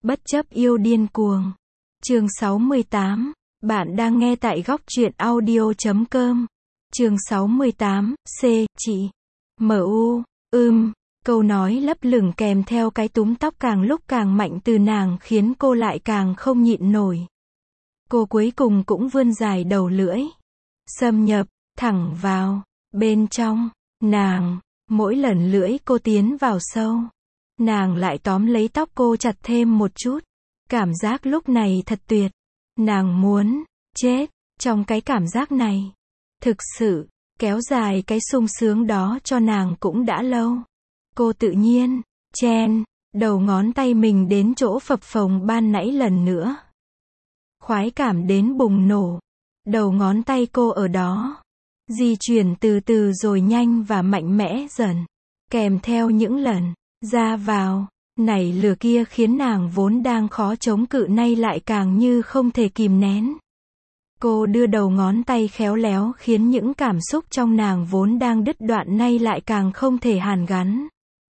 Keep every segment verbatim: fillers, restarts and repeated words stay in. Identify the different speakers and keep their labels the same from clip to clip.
Speaker 1: Bất chấp yêu điên cuồng. Chương sáu mươi tám. Bạn đang nghe tại góc truyện audio chấm com. Chương sáu mươi tám. C. Chị. Em u. Ưm. Câu nói lấp lửng kèm theo cái túm tóc càng lúc càng mạnh từ nàng khiến cô lại càng không nhịn nổi. Cô cuối cùng cũng vươn dài đầu lưỡi. Xâm nhập, thẳng vào, bên trong, nàng. Mỗi lần lưỡi cô tiến vào sâu, nàng lại tóm lấy tóc cô chặt thêm một chút. Cảm giác lúc này thật tuyệt. Nàng muốn chết trong cái cảm giác này. Thực sự, kéo dài cái sung sướng đó cho nàng cũng đã lâu. Cô tự nhiên chen đầu ngón tay mình đến chỗ phập phồng ban nãy lần nữa. Khoái cảm đến bùng nổ. Đầu ngón tay cô ở đó di chuyển từ từ rồi nhanh và mạnh mẽ dần, kèm theo những lần ra vào nảy lửa kia khiến nàng vốn đang khó chống cự nay lại càng như không thể kìm nén. Cô đưa đầu ngón tay khéo léo khiến những cảm xúc trong nàng vốn đang đứt đoạn nay lại càng không thể hàn gắn.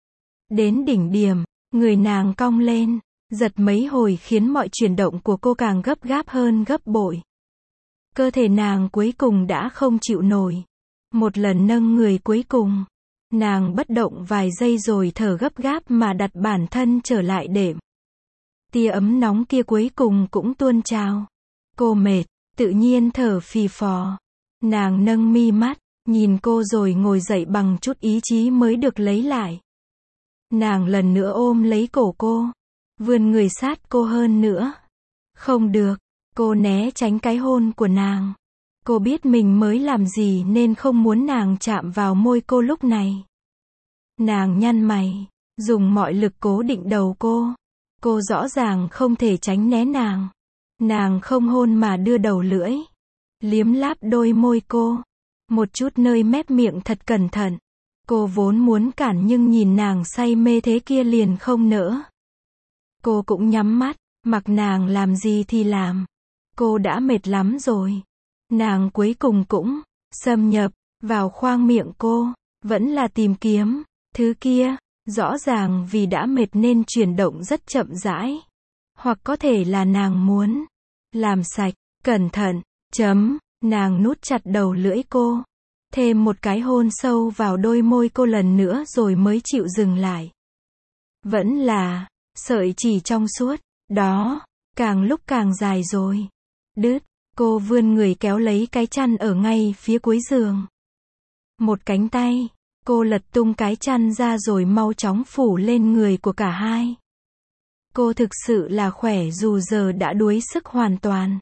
Speaker 1: Đến đỉnh điểm, người nàng cong lên, giật mấy hồi khiến mọi chuyển động của cô càng gấp gáp hơn gấp bội. Cơ thể nàng cuối cùng đã không chịu nổi. Một lần nâng người cuối cùng, nàng bất động vài giây rồi thở gấp gáp mà đặt bản thân trở lại đệm. Tia ấm nóng kia cuối cùng cũng tuôn trào. Cô mệt, tự nhiên thở phì phò. Nàng nâng mi mắt, nhìn cô rồi ngồi dậy bằng chút ý chí mới được lấy lại. Nàng lần nữa ôm lấy cổ cô, vươn người sát cô hơn nữa. Không được, cô né tránh cái hôn của nàng. Cô biết mình mới làm gì nên không muốn nàng chạm vào môi cô lúc này. Nàng nhăn mày, dùng mọi lực cố định đầu cô. Cô rõ ràng không thể tránh né nàng. Nàng không hôn mà đưa đầu lưỡi, liếm láp đôi môi cô, một chút nơi mép miệng thật cẩn thận. Cô vốn muốn cản nhưng nhìn nàng say mê thế kia liền không nỡ. Cô cũng nhắm mắt, mặc nàng làm gì thì làm. Cô đã mệt lắm rồi. Nàng cuối cùng cũng xâm nhập vào khoang miệng cô, vẫn là tìm kiếm thứ kia, rõ ràng vì đã mệt nên chuyển động rất chậm rãi. Hoặc có thể là nàng muốn làm sạch, cẩn thận, chấm, nàng nút chặt đầu lưỡi cô, thêm một cái hôn sâu vào đôi môi cô lần nữa rồi mới chịu dừng lại. Vẫn là sợi chỉ trong suốt, đó, càng lúc càng dài rồi. Đứt, cô vươn người kéo lấy cái chăn ở ngay phía cuối giường. Một cánh tay, cô lật tung cái chăn ra rồi mau chóng phủ lên người của cả hai. Cô thực sự là khỏe dù giờ đã đuối sức hoàn toàn.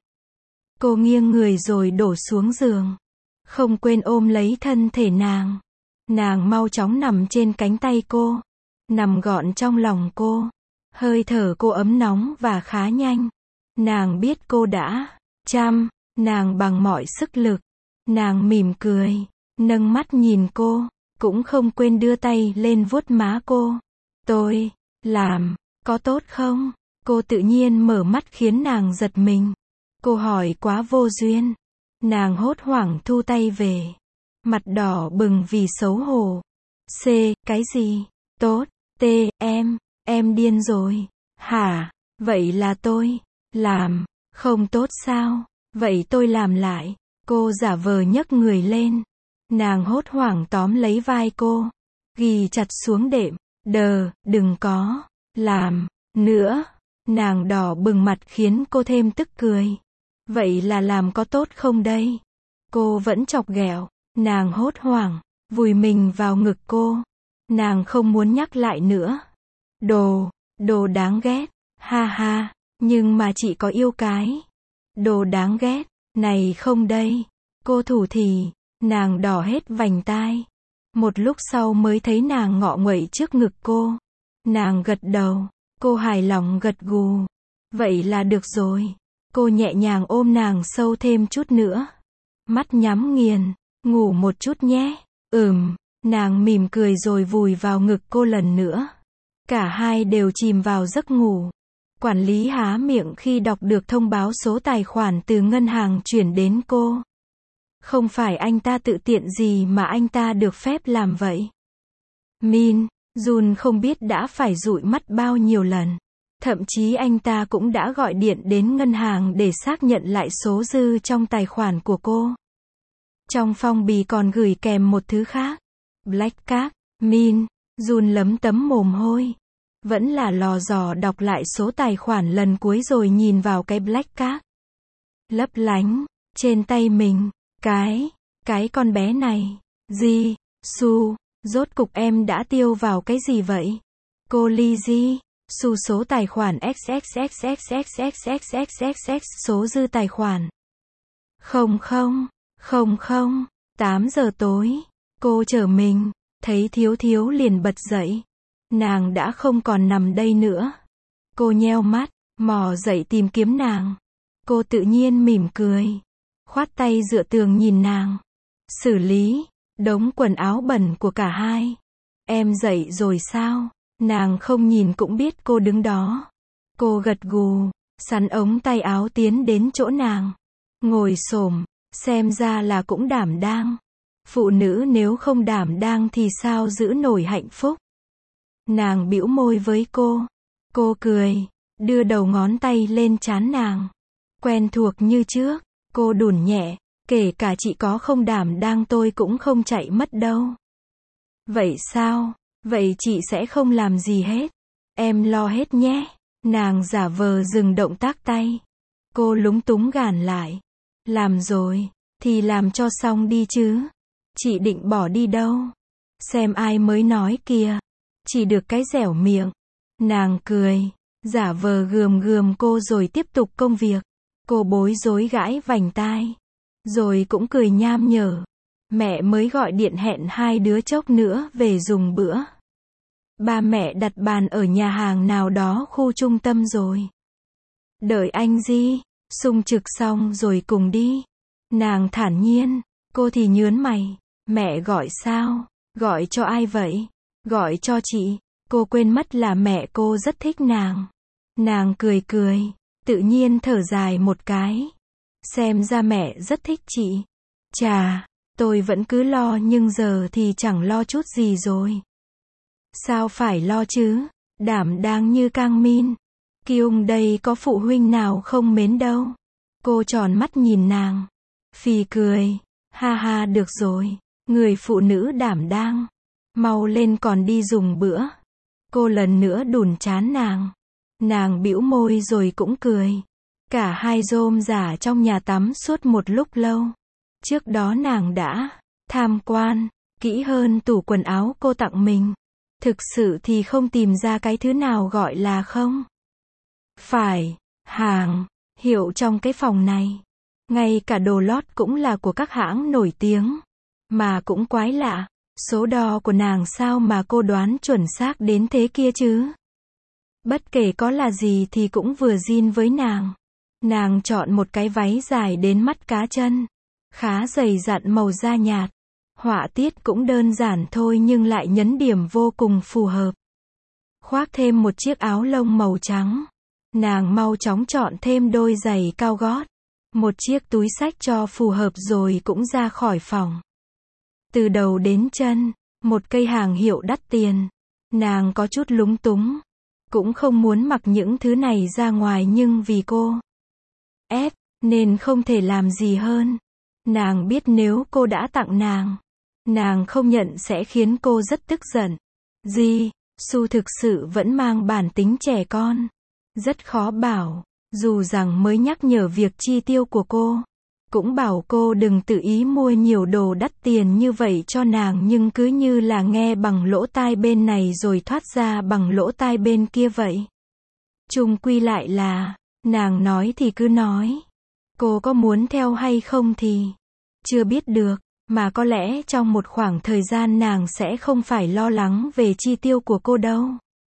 Speaker 1: Cô nghiêng người rồi đổ xuống giường. Không quên ôm lấy thân thể nàng. Nàng mau chóng nằm trên cánh tay cô. Nằm gọn trong lòng cô. Hơi thở cô ấm nóng và khá nhanh. Nàng biết cô đã chăm nàng bằng mọi sức lực. Nàng mỉm cười, nâng mắt nhìn cô, cũng không quên đưa tay lên vuốt má cô. Tôi làm có tốt không? Cô tự nhiên mở mắt khiến nàng giật mình. Cô hỏi quá vô duyên. Nàng hốt hoảng thu tay về. Mặt đỏ bừng vì xấu hổ. C. Cái gì? Tốt. T. Em. Em điên rồi. Hả? Vậy là tôi làm không tốt sao? Vậy tôi làm lại. Cô giả vờ nhấc người lên. Nàng hốt hoảng tóm lấy vai cô, ghì chặt xuống đệm. Đờ, đừng có làm nữa. Nàng đỏ bừng mặt khiến cô thêm tức cười. Vậy là làm có tốt không đây? Cô vẫn chọc ghẹo. Nàng hốt hoảng, vùi mình vào ngực cô. Nàng không muốn nhắc lại nữa. Đồ, đồ đáng ghét. Ha ha, nhưng mà chị có yêu cái. Đồ đáng ghét, này không đây. Cô thủ thỉ, nàng đỏ hết vành tai. Một lúc sau mới thấy nàng ngọ nguậy trước ngực cô. Nàng gật đầu, cô hài lòng gật gù. Vậy là được rồi. Cô nhẹ nhàng ôm nàng sâu thêm chút nữa. Mắt nhắm nghiền, ngủ một chút nhé. Ừm, nàng mỉm cười rồi vùi vào ngực cô lần nữa. Cả hai đều chìm vào giấc ngủ. Quản lý há miệng khi đọc được thông báo số tài khoản từ ngân hàng chuyển đến cô. Không phải anh ta tự tiện gì mà anh ta được phép làm vậy. Min, Jun không biết đã phải dụi mắt bao nhiêu lần. Thậm chí anh ta cũng đã gọi điện đến ngân hàng để xác nhận lại số dư trong tài khoản của cô. Trong phong bì còn gửi kèm một thứ khác. Black Card, Min, run lấm tấm mồm hôi. Vẫn là lò dò đọc lại số tài khoản lần cuối rồi nhìn vào cái Black Card. Lấp lánh, trên tay mình, cái, cái con bé này, Ji, Su, rốt cục em đã tiêu vào cái gì vậy? Cô Ly Ji, Su số tài khoản xxxxxxxxxxxx số dư tài khoản. Không không, không không, tám giờ tối, cô chở mình, thấy Thiếu Thiếu liền bật dậy. Nàng đã không còn nằm đây nữa. Cô nheo mắt, mò dậy tìm kiếm nàng. Cô tự nhiên mỉm cười, khoát tay dựa tường nhìn nàng. Xử lý đống quần áo bẩn của cả hai. Em dậy rồi sao? Nàng không nhìn cũng biết cô đứng đó. Cô gật gù, sắn ống tay áo tiến đến chỗ nàng. Ngồi xổm, xem ra là cũng đảm đang. Phụ nữ nếu không đảm đang thì sao giữ nổi hạnh phúc? Nàng bĩu môi với cô. Cô cười, đưa đầu ngón tay lên trán nàng. Quen thuộc như trước, cô đùn nhẹ, kể cả chị có không đảm đang tôi cũng không chạy mất đâu. Vậy sao? Vậy chị sẽ không làm gì hết. Em lo hết nhé. Nàng giả vờ dừng động tác tay. Cô lúng túng gàn lại. Làm rồi, thì làm cho xong đi chứ. Chị định bỏ đi đâu? Xem ai mới nói kìa. Chỉ được cái dẻo miệng. Nàng cười, giả vờ gườm gườm cô rồi tiếp tục công việc. Cô bối rối gãi vành tai. Rồi cũng cười nham nhở. Mẹ mới gọi điện hẹn hai đứa chốc nữa về dùng bữa. Ba mẹ đặt bàn ở nhà hàng nào đó khu trung tâm rồi. Đợi anh Di, xung trực xong rồi cùng đi. Nàng thản nhiên, cô thì nhớn mày. Mẹ gọi sao? Gọi cho ai vậy? Gọi cho chị. Cô quên mất là mẹ cô rất thích nàng. Nàng cười cười, tự nhiên thở dài một cái. Xem ra mẹ rất thích chị. Chà, tôi vẫn cứ lo nhưng giờ thì chẳng lo chút gì rồi. Sao phải lo chứ? Đảm đang như Cang Min. Kyung đây có phụ huynh nào không mến đâu. Cô tròn mắt nhìn nàng. Phì cười. Ha ha được rồi. Người phụ nữ đảm đang. Mau lên còn đi dùng bữa. Cô lần nữa đùn trán nàng. Nàng bĩu môi rồi cũng cười. Cả hai rôm rả trong nhà tắm suốt một lúc lâu. Trước đó nàng đã tham quan kỹ hơn tủ quần áo cô tặng mình. Thực sự thì không tìm ra cái thứ nào gọi là không phải hàng hiệu trong cái phòng này. Ngay cả đồ lót cũng là của các hãng nổi tiếng. Mà cũng quái lạ, số đo của nàng sao mà cô đoán chuẩn xác đến thế kia chứ? Bất kể có là gì thì cũng vừa zin với nàng. Nàng chọn một cái váy dài đến mắt cá chân, khá dày dặn màu da nhạt. Họa tiết cũng đơn giản thôi nhưng lại nhấn điểm vô cùng phù hợp. Khoác thêm một chiếc áo lông màu trắng. Nàng mau chóng chọn thêm đôi giày cao gót. Một chiếc túi xách cho phù hợp rồi cũng ra khỏi phòng. Từ đầu đến chân, một cây hàng hiệu đắt tiền. Nàng có chút lúng túng. Cũng không muốn mặc những thứ này ra ngoài nhưng vì cô ép, nên không thể làm gì hơn. Nàng biết nếu cô đã tặng nàng, nàng không nhận sẽ khiến cô rất tức giận. Ji, Su thực sự vẫn mang bản tính trẻ con. Rất khó bảo, dù rằng mới nhắc nhở việc chi tiêu của cô. Cũng bảo cô đừng tự ý mua nhiều đồ đắt tiền như vậy cho nàng nhưng cứ như là nghe bằng lỗ tai bên này rồi thoát ra bằng lỗ tai bên kia vậy. Chung quy lại là, nàng nói thì cứ nói. Cô có muốn theo hay không thì chưa biết được, mà có lẽ trong một khoảng thời gian nàng sẽ không phải lo lắng về chi tiêu của cô đâu.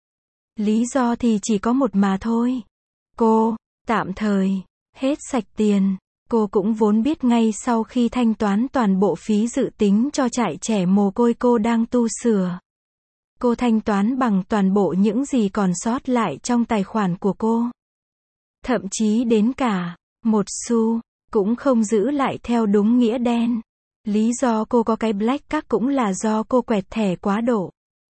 Speaker 1: Lý do thì chỉ có một mà thôi. Cô, tạm thời, hết sạch tiền. Cô cũng vốn biết ngay sau khi thanh toán toàn bộ phí dự tính cho trại trẻ mồ côi cô đang tu sửa. Cô thanh toán bằng toàn bộ những gì còn sót lại trong tài khoản của cô. Thậm chí đến cả một xu cũng không giữ lại theo đúng nghĩa đen. Lý do cô có cái Black Card cũng là do cô quẹt thẻ quá độ.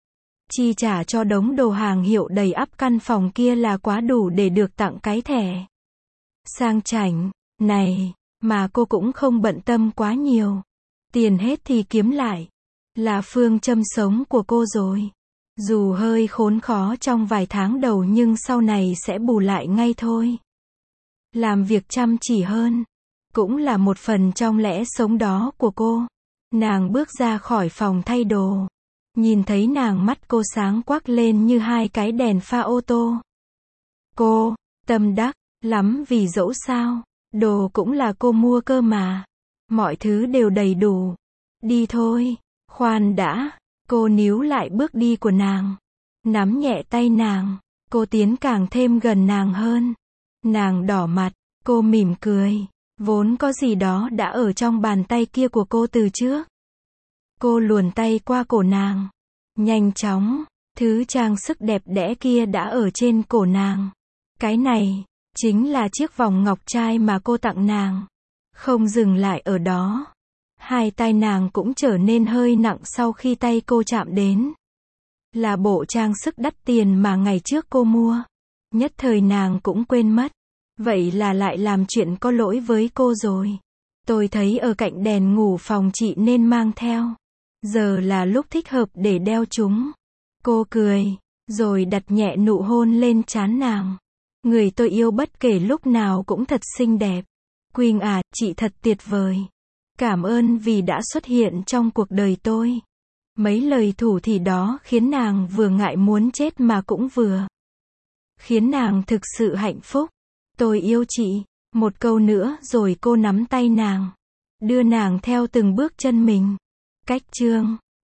Speaker 1: Chi trả cho đống đồ hàng hiệu đầy ắp căn phòng kia là quá đủ để được tặng cái thẻ sang chảnh này, mà cô cũng không bận tâm quá nhiều. Tiền hết thì kiếm lại, là phương châm sống của cô rồi. Dù hơi khốn khó trong vài tháng đầu nhưng sau này sẽ bù lại ngay thôi. Làm việc chăm chỉ hơn, cũng là một phần trong lẽ sống đó của cô. Nàng bước ra khỏi phòng thay đồ. Nhìn thấy nàng, mắt cô sáng quắc lên như hai cái đèn pha ô tô. Cô, tâm đắc lắm vì dẫu sao, đồ cũng là cô mua cơ mà. Mọi thứ đều đầy đủ. Đi thôi. Khoan đã. Cô níu lại bước đi của nàng. Nắm nhẹ tay nàng. Cô tiến càng thêm gần nàng hơn. Nàng đỏ mặt. Cô mỉm cười. Vốn có gì đó đã ở trong bàn tay kia của cô từ trước. Cô luồn tay qua cổ nàng. Nhanh chóng. Thứ trang sức đẹp đẽ kia đã ở trên cổ nàng. Cái này chính là chiếc vòng ngọc trai mà cô tặng nàng. Không dừng lại ở đó. Hai tay nàng cũng trở nên hơi nặng sau khi tay cô chạm đến. Là bộ trang sức đắt tiền mà ngày trước cô mua. Nhất thời nàng cũng quên mất. Vậy là lại làm chuyện có lỗi với cô rồi. Tôi thấy ở cạnh đèn ngủ phòng chị nên mang theo. Giờ là lúc thích hợp để đeo chúng. Cô cười, rồi đặt nhẹ nụ hôn lên trán nàng. Người tôi yêu bất kể lúc nào cũng thật xinh đẹp. Quỳnh à, chị thật tuyệt vời. Cảm ơn vì đã xuất hiện trong cuộc đời tôi. Mấy lời thủ thỉ đó khiến nàng vừa ngại muốn chết mà cũng vừa khiến nàng thực sự hạnh phúc. Tôi yêu chị. Một câu nữa rồi cô nắm tay nàng. Đưa nàng theo từng bước chân mình. Cách chương